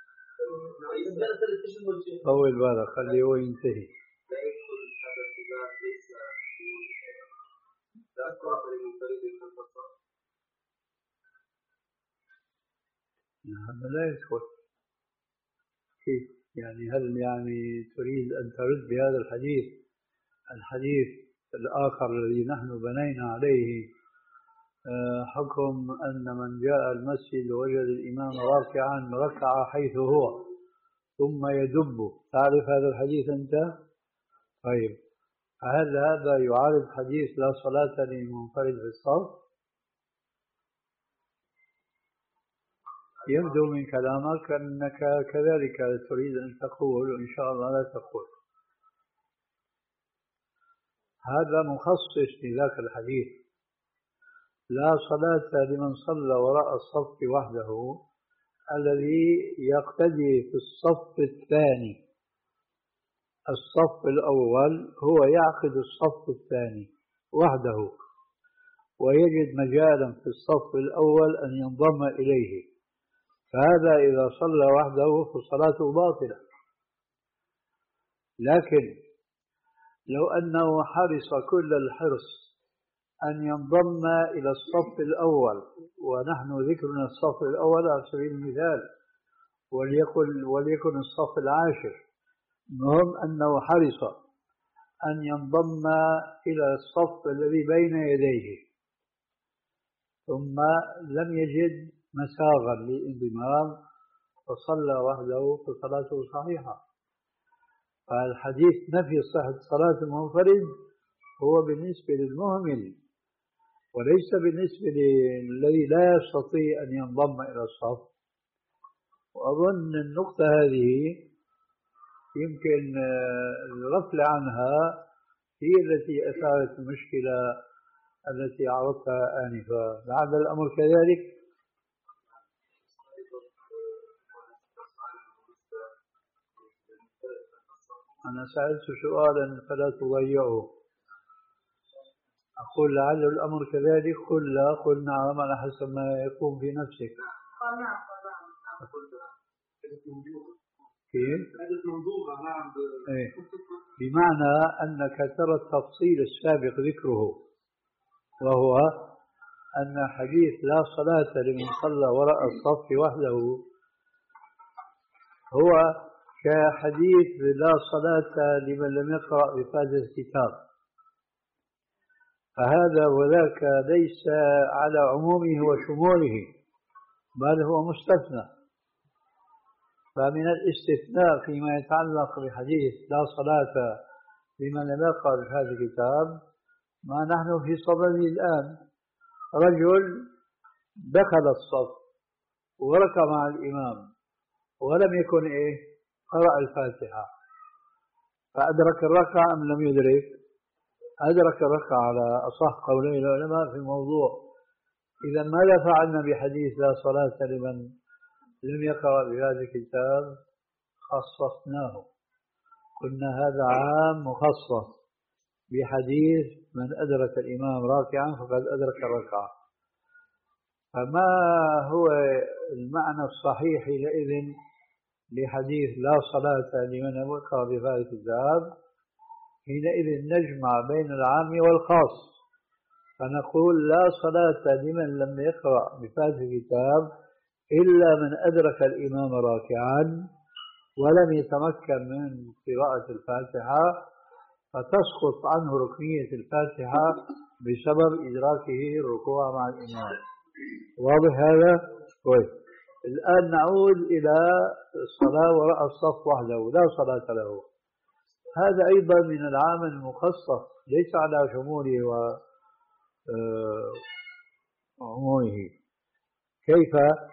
طول بالك خليه هو ينتهي. هذا لا يدخل. كيف يعني؟ هل يعني تريد أن ترد بهذا الحديث الحديث الآخر الذي نحن بنينا عليه حكم أن من جاء المسجد وجد الإمام راكعا ركع حيث هو ثم يدب. تعرف هذا الحديث أنت؟ طيب، هل هذا يعارض حديث لا صلاة للمنفرد في الصف؟ يبدو من كلامك أنك كذلك تريد أن تقول، وإن شاء الله لا تقول. هذا مخصص لذاك الحديث: لا صلاة لمن صلى وراء الصف وحده، الذي يقتدي في الصف الثاني. الصف الأول هو يعقد الصف الثاني وحده، ويجد مجالا في الصف الأول أن ينضم إليه، فهذا إذا صلى وحده فصلاته باطلة. لكن لو أنه حرص كل الحرص أن ينضم إلى الصف الأول، ونحن ذكرنا الصف الأول على سبيل المثال، وليكن, وليكن الصف العاشر، المهم أنه حرص أن ينضم إلى الصف الذي بين يديه ثم لم يجد مساغا للانضمام فصلى وحده فصلاته صحيحة. فالحديث نفي صحة صلاة المنفرد هو بالنسبة للمهمل، وليس بالنسبة للذي لا يستطيع أن ينضم إلى الصف. وأظن النقطة هذه يمكن الغفلة عنها هي التي أثارت المشكلة التي عرضتها آنفا. لعل الأمر كذلك. أنا سألت سؤالا فلا تضيعه. أقول لعل الأمر كذلك. قل لا، قل نعم، على حسب ما يكون في نفسك. قال نعم قال نعم. كيف؟ نعم. إيه. بمعنى أنك ترى التفصيل السابق ذكره، وهو أن حديث لا صلاة لمن صلى وراء الصف وحده هو كحديث لا صلاة لمن لم يقرأ بفاتحة الكتاب، فهذا وذاك ليس على عمومه وشموله، بل هو مستثنى. فمن الاستثناء فيما يتعلق بحديث لا صلاة لمن لم يقرأ بفاتحة الكتاب ما نحن في صدده الآن. رجل دخل الصف وركع مع الإمام ولم يكن إيه قرأ الفاتحة، فأدرك الركعة أم لم يدرك؟ أدرك الركعة على أصح قولي العلماء في الموضوع. إذا ماذا فعلنا بحديث لا صلاة لمن لم يقرأ بهذا الكتاب؟ خصصناه، قلنا هذا عام مخصص بحديث من أدرك الإمام راكعا فقد أدرك الركعة. فما هو المعنى الصحيح حينئذ لحديث لا صلاة لمن لم يقرأ بفاتحة الكتاب؟ حينئذ نجمع بين العام والخاص، فنقول لا صلاة لمن لم يقرأ بفاتحة الكتاب إلا من أدرك الإمام راكعا ولم يتمكن من قراءة الفاتحة، فتسقط عنه ركنية الفاتحة بسبب إدراكه الركوع مع الإمام. واضح هذا؟ كويس. الآن نعود إلى الصلاة وراء الصف وحده لا صلاة له. هذا أيضا من العام المخصص ليس على شموله وعمومه. كيف؟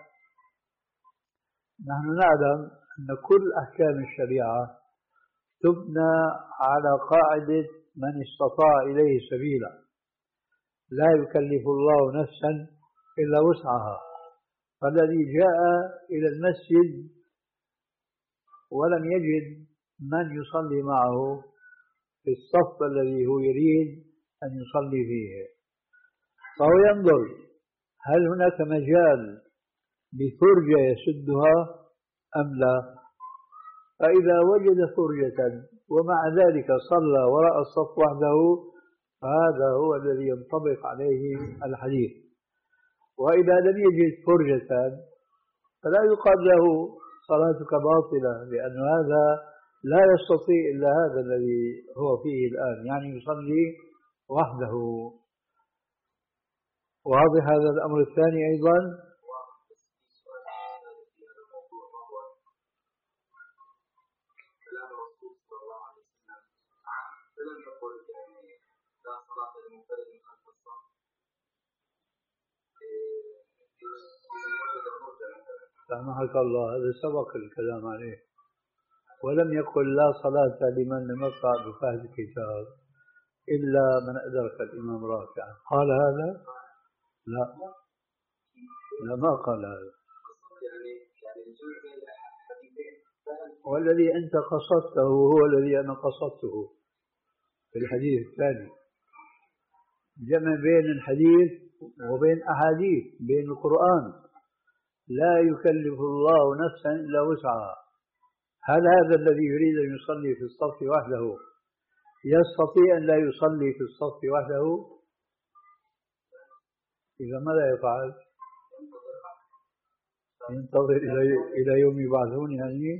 نحن نعلم أن كل أحكام الشريعة تبنى على قاعدة من استطاع إليه سبيلا، لا يكلف الله نفسا إلا وسعها. فالذي جاء إلى المسجد ولم يجد من يصلي معه في الصف الذي هو يريد أن يصلي فيه، فهو ينظر هل هناك مجال بفرجة يسدها أم لا. فإذا وجد فرجة ومع ذلك صلى وراء الصف وحده فهذا هو الذي ينطبق عليه الحديث. وإذا لم يجد فرجة فلا يقال له صلاتك باطلة، لأن هذا لا يستطيع إلا هذا الذي هو فيه الآن، يعني يصلي وحده. واضح هذا الأمر الثاني أيضا؟ سامحك الله، هذا سبق الكلام عليه، ولم يقل لا صلاة لمن لم يقرأ بفهم الكتاب إلا من أدرك الإمام راكعا. قال هذا؟ لا لا ما قال هذا. والذي أنت قصدته هو الذي أنا قصدته في الحديث الثاني، جمع بين الحديث وبين أحاديث، بين القرآن. لا يكلف الله نفسا إلا وسعها. هل هذا الذي يريد أن يصلي في الصف وحده يستطيع أن لا يصلي في الصف وحده؟ إذا ماذا يفعل؟ ينتظر إلى إلى يوم يبعثون يعني؟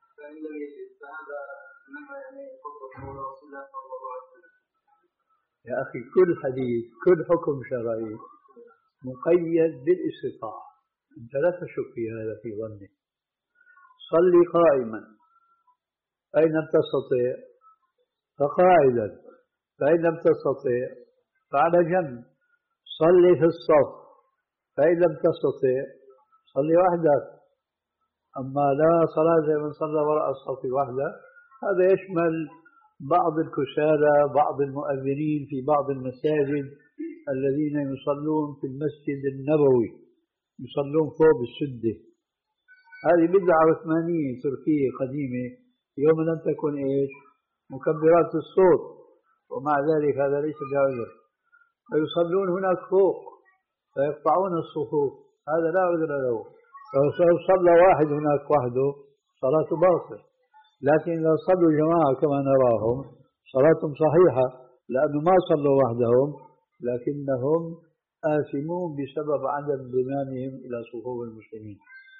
يا أخي كل حديث كل حكم شرعي مقيد بالاستطاعة، أنت لا تشك في هذا في ظنك. صلي قائما فإن لم تستطيع فقاعدا، فإن لم تستطيع فعلى جنب. صلي في الصف فإن لم تستطيع صلي وحدك. أما لا صلاة من صلى وراء الصف وحده، هذا يشمل بعض الكسالى، بعض المؤذنين في بعض المساجد الذين يصلون في المسجد النبوي، يصلون فوق السدة. هذه بدعة عثمانية تركية قديمة، يوم لم تكن إيش مكبرات الصوت، ومع ذلك هذا ليس بعذر، فيصلون هناك فوق فيقطعون الصفوف، هذا لا عذر له. فلو صلى واحد هناك وحده صلاته باطلة، لكن إذا صلوا جماعة كما نراهم صلاتهم صحيحة، لأنه ما صلوا وحدهم لكنهم آثمون بسبب عدم انضمامهم إلى صفوف المسلمين.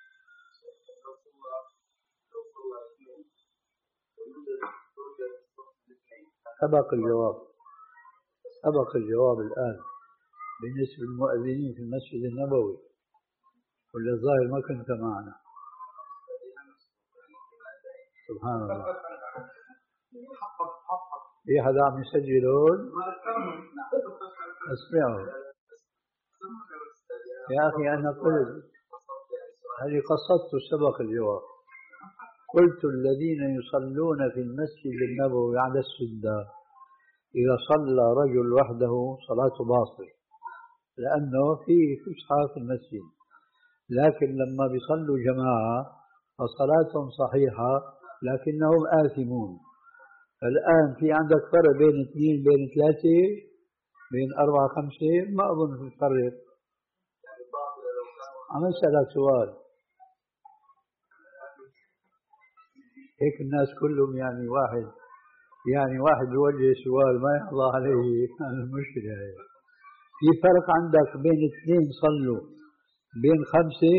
سبق الجواب، سبق الجواب الآن بالنسبة للمؤذنين في المسجد النبوي، ولا الظاهر ما كنت معنا. سبحان الله، في حدا عم يسجلون؟ اسمعوا يا أخي، أنا قلت هذه قصدت سبق الجواب، قلت الذين يصلون في المسجد النبوي على السدة إذا صلى رجل وحده صلاته باطلة، لأنه في فسحة في المسجد، لكن لما بيصلوا جماعة فصلاتهم صحيحة لكنهم آثمون. الآن في عندك فرق بين اثنين، بين ثلاثة، بين أربعة، خمسة، ما أظن في فرق. عم أسألك سؤال، هيك الناس كلهم يعني واحد يعني واحد بيوجه سؤال ما يقضى عليه المشكلة هي. في فرق عندك بين اثنين صلوا بين خمسة؟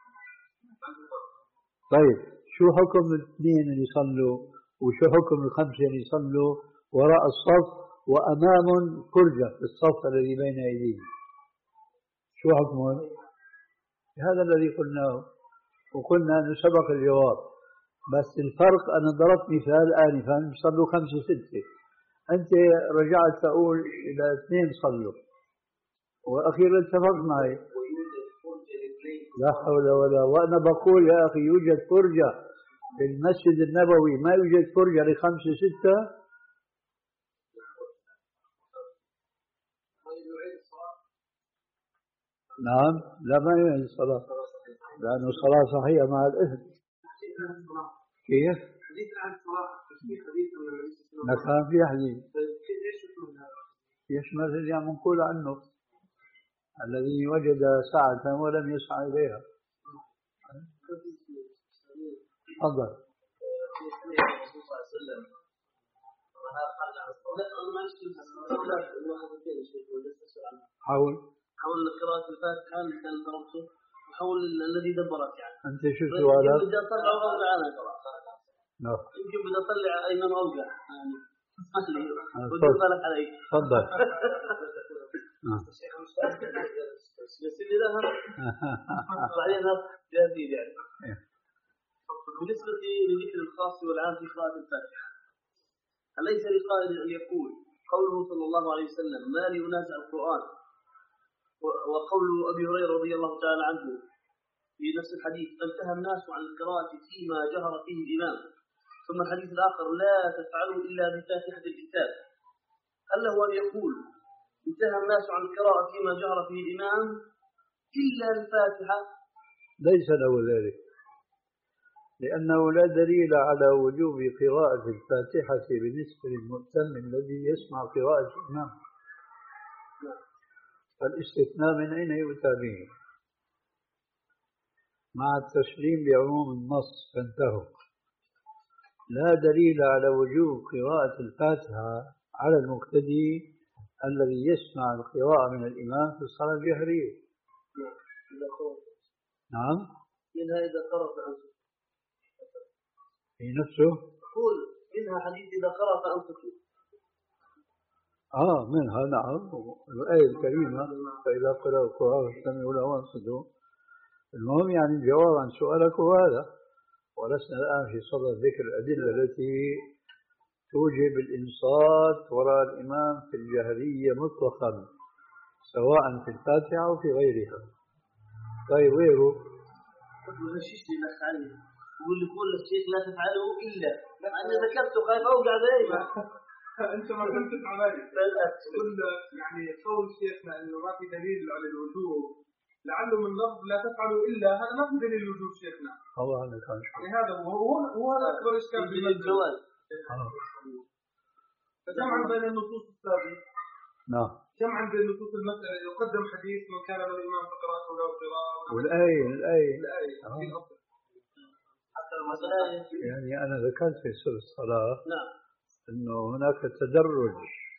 طيب شو حكم الاثنين اللي يصلوا وشو حكم الخمسة اللي يصلوا وراء الصف وأمام فرجة في الصف الذي بين أيديهم؟ شو حكمهم؟ هذا الذي قلناه، وقلنا أنه سبق الجواب، بس الفرق أنا ضربت مثال آنفا صلوا خمسة ستة، أنت رجعت تقول إلى اثنين صلوا، وأخيرا اتفق معي لا حول ولا، وأنا بقول يا أخي يوجد فرجة في المسجد النبوي، ما يوجد فرجة لخمسة ستة. نعم، لا ما يعيد الصلاة لأنه الصلاة صحيحة مع الإثم. كيف؟ حديث عن الصلاة في حديث ما كان في حديث يشمل اللي عم نقول عنه الذي وجد ساعة ولم يسعى إليها. تفضل. حول حول قراءة الفاتحة اللي كان ضربته، وحول الذي دبرك يعني. أنت شو سؤالك؟ بدي أطلع وأرجع أنا. نعم. يمكن بدي أطلع أيمن أوقع يعني اسمح لي بدي تفضل. أسألك علي. تفضل. بس اللي لها بعدين جاهزين يعني. بالنسبة لذكر الخاص والعام في قراءة الفاتحة، أليس لقائل أن يقول قوله صلى الله عليه وسلم ما لي أنازع القرآن، وقول أبي هريرة رضي الله تعالى عنه في نفس الحديث انتهى الناس عن القراءة فيما جهر فيه الإمام، ثم الحديث الآخر لا تفعلوا إلا بفاتحة الكتاب، هل له أن يقول انتهى الناس عن القراءة فيما جهر فيه الإمام إلا الفاتحة؟ ليس له ذلك، لأنه لا دليل على وجوب قراءة الفاتحة بالنسبة للمؤتم الذي يسمع قراءة الإمام، فالاستثناء من أين يؤتى به؟ مع التسليم بعموم النص فانتهوا. لا دليل على وجوب قراءة الفاتحة على المقتدي الذي يسمع القراءة من الإمام في الصلاة الجهرية. نعم. منها إذا قرأت أنصت في نفسه. قول منها حديث إذا قرأت أنصت. آه منها نعم الآية الكريمة فإذا قرأ القرآن فاستمعوا له وانصتوا. المهم يعني الجواب عن سؤالك هو هذا، ولسنا الآن في صدد ذكر الأدلة التي توجب الإنصات وراء الإمام في الجهرية مطلقا سواء في الفاتحة أو في غيرها. طيب غيره؟ وغششت لك عليه يقول لي كل الشيء لا تفعله إلا أنا ذكرته خايف أوقع دائما. أنت ما كنت تفعل كل يعني قول شيخنا إنه ما في دليل على الوجوب لعله من لفظ لا تفعلوا إلا هذا ما في دليل الوجوب شيخنا. طبعا يعني هذا هو هو هذا أكبر إشكال في الجواز. فجمعا بين النصوص السابقة. نعم. جمعا بين النصوص المسألة يقدم حديث من كان له الإمام فقراته له قراءة. والآية الآية. الآية. آه. حتى المسألة يعني أنا ذكرت في سورة الصلاة. نعم. إنه هناك تدرج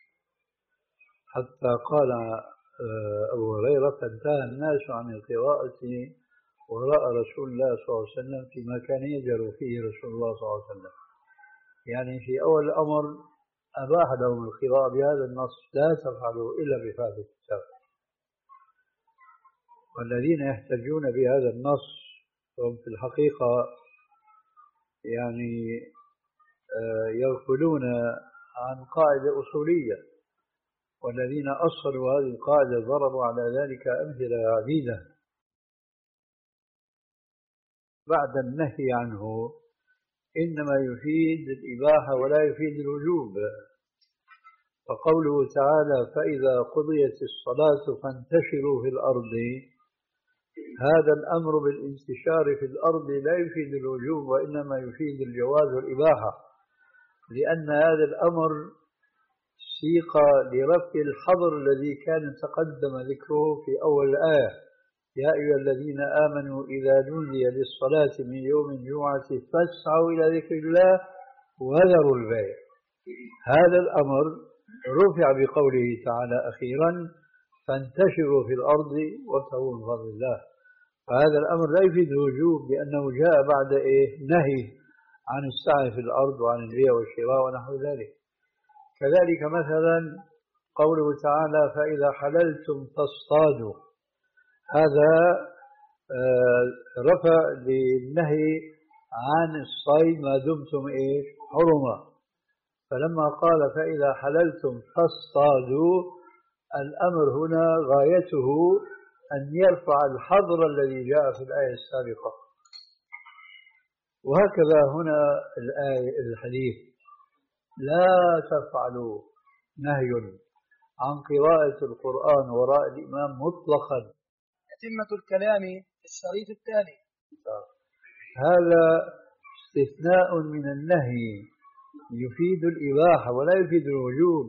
حتى قال أبو هريرة فانتهى الناس عن القراءة وراء رسول الله صلى الله عليه وسلم فيما كان يجهر فيه رسول الله صلى الله عليه وسلم. يعني في أول الأمر أباح لهم القراءة بهذا النص لا تفعلوا إلا بفاتحة الكتاب. والذين يحتجون بهذا النص هم في الحقيقة يعني يغفلون عن قاعدة أصولية، والذين أصلوا هذه القاعدة ضربوا على ذلك أمثلة عديدة. بعد النهي عنه إنما يفيد الإباحة ولا يفيد الوجوب. فقوله تعالى فإذا قضيت الصلاة فانتشروا في الأرض، هذا الأمر بالانتشار في الأرض لا يفيد الوجوب وإنما يفيد الجواز والإباحة، لأن هذا الأمر سيق لرفع الحظر الذي كان تقدم ذكره في أول الآية يا أيها الذين آمنوا إذا نودي للصلاة من يوم الجمعة فاسعوا إلى ذكر الله وذروا البيع. هذا الأمر رفع بقوله تعالى أخيرا فانتشروا في الأرض وابتغوا من فضل الله. فهذا الأمر لا يفيد الوجوب لأنه جاء بعد إيه نهي عن السعي في الأرض وعن البيع والشراء ونحو ذلك. كذلك مثلا قوله تعالى فإذا حللتم فاصطادوا، هذا رفع للنهي عن الصيد ما دمتم إيش حرمة. فلما قال فإذا حللتم فاصطادوا الأمر هنا غايته أن يرفع الحظر الذي جاء في الآية السابقة. وهكذا هنا الآية الحديث لا تفعلوا نهي عن قراءة القرآن وراء الإمام مطلقا. أتمة الكلام الشريط الثاني. هذا استثناء من النهي يفيد الإباحة ولا يفيد الوجوب.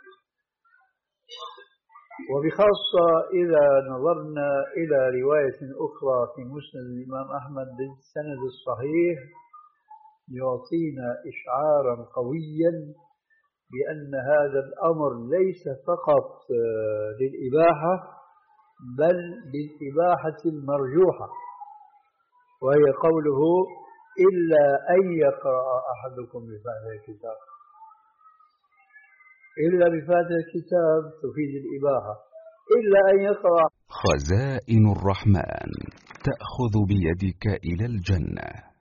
وبخاصة إذا نظرنا إلى رواية أخرى في مسند الإمام أحمد بالسند الصحيح يعطينا إشعارا قويا بأن هذا الأمر ليس فقط للإباحة بل للإباحة المرجوحة، وهي قوله إلا أن يقرأ أحدكم بفاتحة الكتاب. إلا بفاتحة الكتاب تفيد الإباحة، إلا أن يقرأ. خزائن الرحمن تأخذ بيدك إلى الجنة.